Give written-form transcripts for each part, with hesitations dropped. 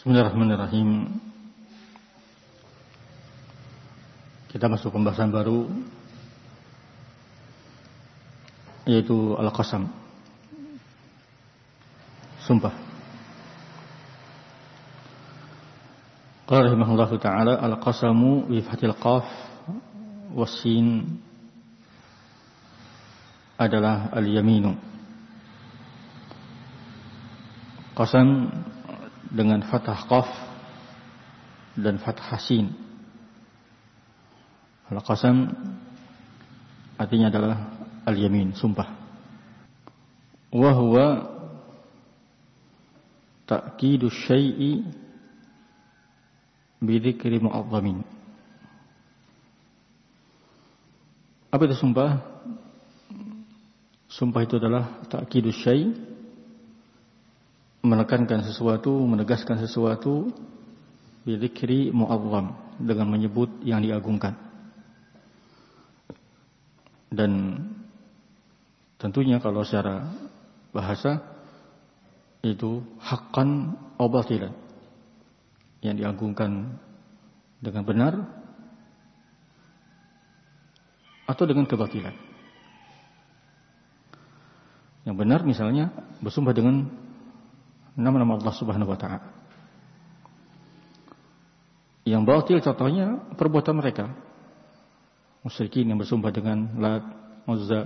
Bismillahirrahmanirrahim. Kita masuk pembahasan baru, yaitu al-qasam, sumpah. Qala rahimahullahu ta'ala, al-qasamu bi fathil qaf was-sin adalah al-yaminu. Qasam dengan fathah qaf dan fathah sin. Al-qasam artinya adalah al-yamin, sumpah. Wa huwa ta'kidu syai'i bi dzikri mu'azzamin. Apa itu sumpah? Sumpah itu adalah ta'kidu syai', menekankan sesuatu, menegaskan sesuatu, bi dzikri mu'azzam, dengan menyebut yang diagungkan. Dan tentunya kalau secara bahasa itu haqqan aw batilan, yang diagungkan dengan benar atau dengan kebatilan. Yang benar misalnya bersumpah dengan nama-nama Allah Subhanahu wa ta'ala. Yang batil contohnya perbuatan mereka, musyrikin yang bersumpah dengan Lat, Uzza,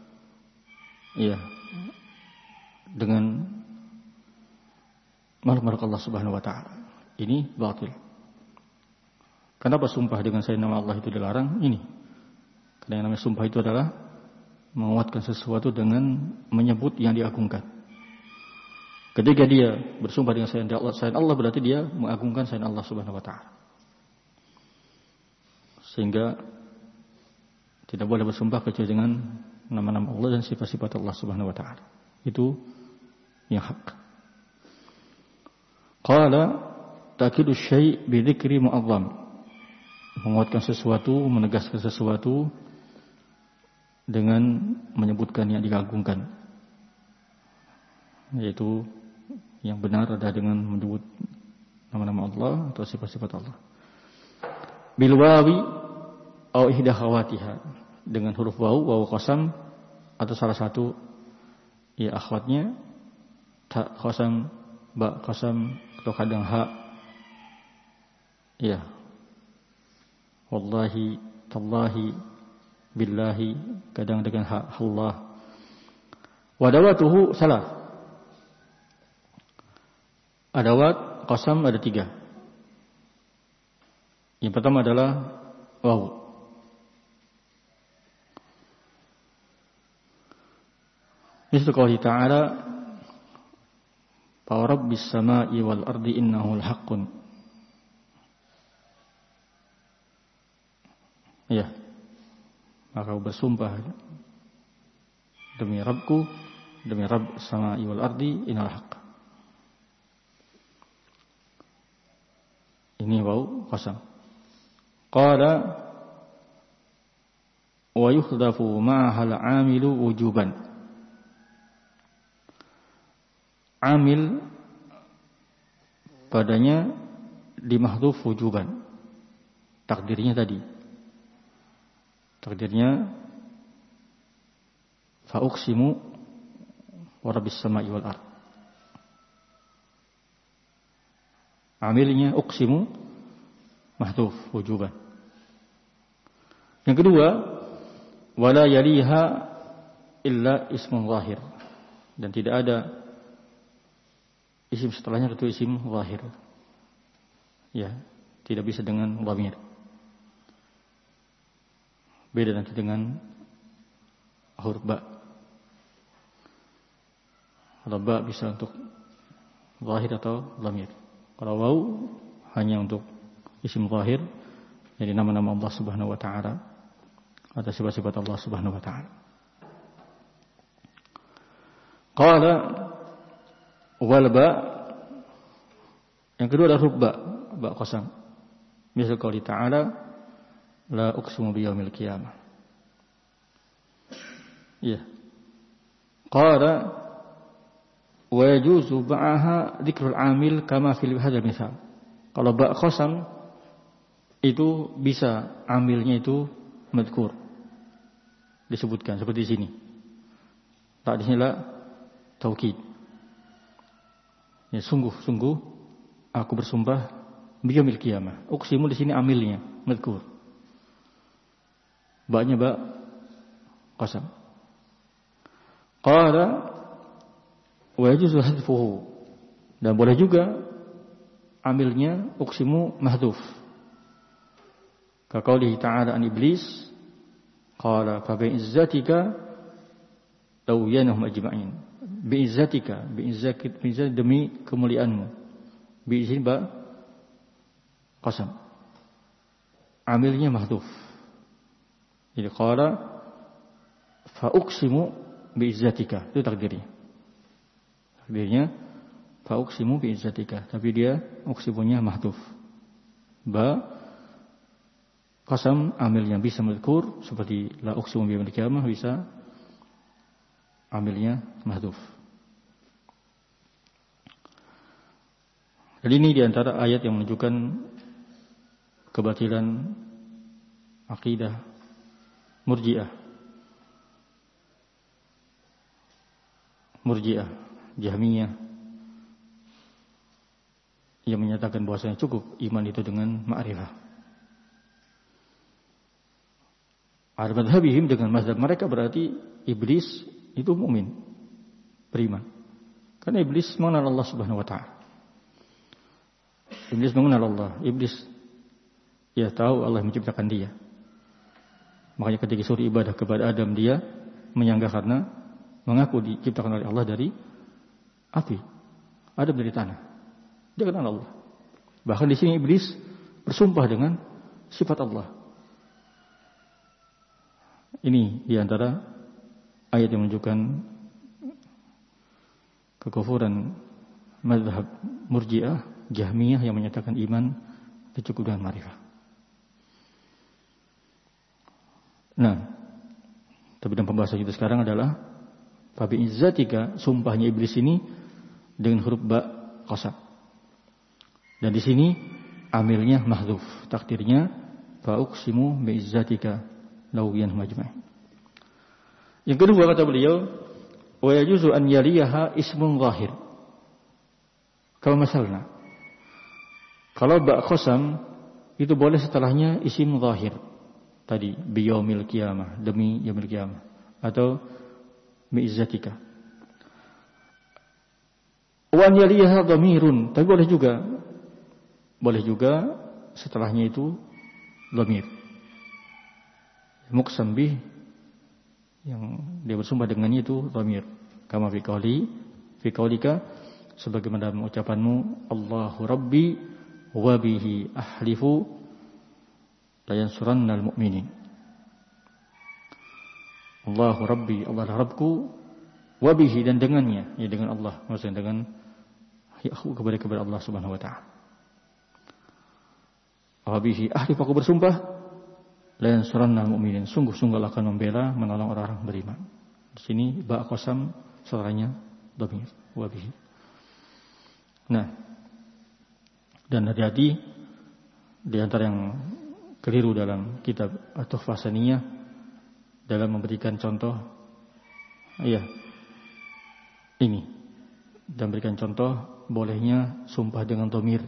dengan makhluk Allah Subhanahu wa ta'ala. Ini batil. Kenapa sumpah dengan selain nama Allah itu dilarang? Ini karena yang namanya sumpah itu adalah menguatkan sesuatu dengan menyebut yang diagungkan. Ketika dia bersumpah dengan selain Allah berarti dia mengagungkan selain Allah Subhanahu wa ta'ala. Sehingga tidak boleh bersumpah kecuali dengan nama-nama Allah dan sifat-sifat Allah Subhanahu wa ta'ala. Itu yang hak. Qala ta'kidu syai' bi dzikri mu'azzam. Menguatkan sesuatu, menegaskan sesuatu dengan menyebutkan yang diagungkan. Yaitu yang benar adalah dengan menyebut nama-nama Allah atau sifat-sifat Allah. Bil wawi aw ihda khawatiha, dengan huruf waw qasam atau salah satu akhwatnya, ta qasam, ba qasam, atau kadang ha, wallahi, tallahi, billahi, kadang dengan ha Allah. Wadawatuhu salah. Adawat qasam ada 3. Yang pertama adalah waw. Misal qauli ta'ala, fa rabbis samai wal ardi innahu al-haqqun. Maka bersumpah demi Rabbku, demi Rabb samai wal ardi, innal haqq. Ini waw qasam. Qala wa yukhdafu ma'ahal 'amilu wujuban. Amil padanya dimahdhuf wujuban. Takdirnya tadi. Takdirnya fa uqsimu wa rabbis samai wal ard. Amilnya uqsimu mahdhuf wujuban. Yang kedua, wala yaliha illa ismun zahir. Dan tidak ada isim setelahnya kecuali isim zahir. Tidak bisa dengan dhamir. Beda nanti dengan huruf ba. Kalau ba bisa untuk zahir atau dhamir. Kalau waw hanya untuk isim zahir, jadi nama-nama Allah Subhanahu wa ta'ala atau sifat-sifat Allah Subhanahu wa ta'ala. Qala wal ba, yang kedua adalah huruf ba qasam. Misal qauli ta'ala, la uqsimu bi yaumil qiyamah. Qala Wa yajuzu ba'aha dzikrul amil kama fil hadzal misal. Kalau ba' qasam itu bisa amilnya itu madhkur. Disebutkan seperti di sini. Tak di sini la taukid. Ya sungguh-sungguh aku bersumpah biyaumil qiyamah. Uqsimu di sini amilnya madhkur. Ba'nya ba' qasam. Qala wa yajuzu hadfuhu. Dan boleh juga amilnya uqsimu mahdhuf. Ka qaulihi ta'ala an iblis qala fa bi izzatika law yanahum ajma'in. Bi izzatika demi kemuliaanmu. Bi izin ba qasam. Amilnya mahdhuf. Jadi qala fa uqsimu bi izzatika, itu takdirnya. Takdirnya fa uqsimu bi izzatika, tapi dia uqsimunya mahdhuf. Ba qasam amilnya bisa madhkur seperti la uqsimu bi yaumil qiyamah, bisa amilnya mahdhuf. Jadi ini diantara ayat yang menunjukkan kebatilan akidah Murji'ah, Jahmiyah yang menyatakan bahwasanya cukup iman itu dengan ma'rifah. Al-madhabihim dengan mazhab mereka berarti iblis itu mukmin, beriman. Karena iblis mengenal Allah Subhanahu wa taala. Iblis mengenal Allah. Iblis ya tahu Allah menciptakan dia. Makanya ketika disuruh ibadah kepada Adam, dia menyanggah karena mengaku diciptakan oleh Allah dari api, Adam dari tanah. Dia kenal Allah. Bahkan di sini iblis bersumpah dengan sifat Allah. Ini di antara ayat yang menunjukkan kekufuran mazhab Murji'ah, Jahmiyah yang menyatakan iman cukup dengan ma'rifah. Nah, tapi dalam pembahasan kita sekarang adalah fabi izzatika, sumpahnya iblis ini dengan huruf ba qasam. Dan di sini amilnya mahdhuf, takdirnya fa uqsimu bi izzatika law yanhum ajma'in. Yang kedua kata beliau, wa yajuzu an yaliyaha ismun zahir. Kalau misalnya kalau ba qasam itu boleh setelahnya isim zahir. Tadi biyaumil qiyamah, demi yaumil qiyamah, atau biizzatika. Wa an yaliyaha dhamirun, tapi boleh juga setelahnya itu dhamir. Muqsam bih yang dia bersumpah dengannya itu dhamir. Kama fi qaulika sebagaimana dalam ucapanmu Allahu Rabbi wa bihi ahlifu la yansurannal mu'minin. Allahu Rabbi, Allah Rabbku, wa bihi dan dengannya, ya dengan Allah, maksudnya dengan kepada Allah Subhanahu wa taala. Wa bihi ahlifu, aku bersumpah la yansurannal mu'minin, sungguh-sungguh Allah akan membela, menolong orang-orang beriman. Di sini ba qasam setelahnya dhamir wa bihi. Nah, dan hati-hati di antara yang keliru dalam kitab At-Tuhfah Saniyah dalam memberikan contoh ini dan berikan contoh bolehnya sumpah dengan dhamir.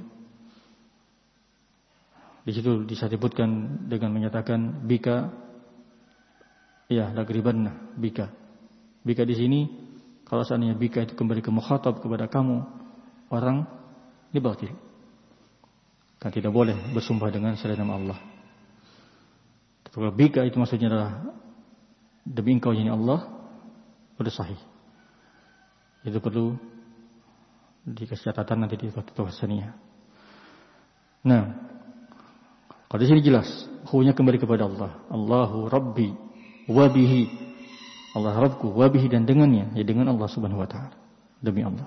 Di situ disebutkan dengan menyatakan bika lagribanna bika. Bika di sini kalau seandainya bika itu kembali ke mukhatab kepada kamu orang, ini batil. Kan tidak boleh bersumpah dengan selain nama Allah. Kalau bika itu maksudnya adalah demi engkau ya Allah, sudah sahih. Itu perlu dikasih catatan nanti di waktu Saniyah. Nah, kalau di sini jelas, hukumnya kembali kepada Allah. Allahu Rabbi wa bihi, Allah Rabbku wa bihi dan dengannya, ya dengan Allah Subhanahu wa taala, demi Allah.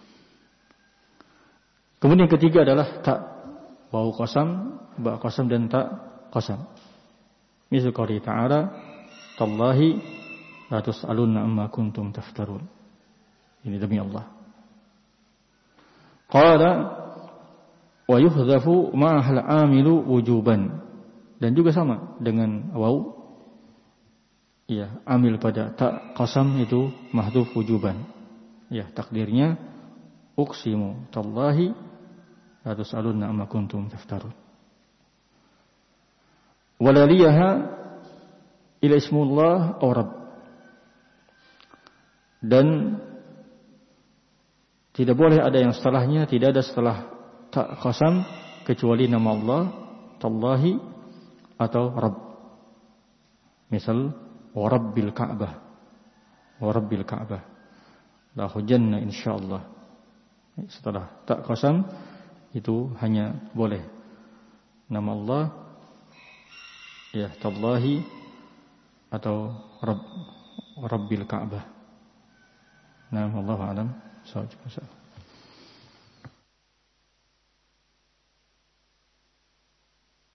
Kemudian yang ketiga adalah tak, wawu qasam, ba qasam dan tak qasam. Misal qouli ta'ala, tallahi la tus'alunna amma kuntum taftarun. Ini demi Allah. Qala wa yuhdhafu ma'al amilu wujuban. Dan juga sama dengan waw. Ya, amil pada ta qasam itu mahdhuf wujuban. Ya, takdirnya uqsimu tallahi la tus'alunna amma kuntum taftarun. Walaliyaha ila ismullah aw rabb. Dan tidak boleh ada yang setelahnya, tidak ada setelah ta qasam kecuali nama Allah, tallahi atau rabb. Misal wa rabbil ka'bah, wa rabbil ka'bah la hujanna insyaallah. Setelah ta qasam itu hanya boleh nama Allah, ya tallahi atau rabbil ka'bah. Nah, wallahu a'lam.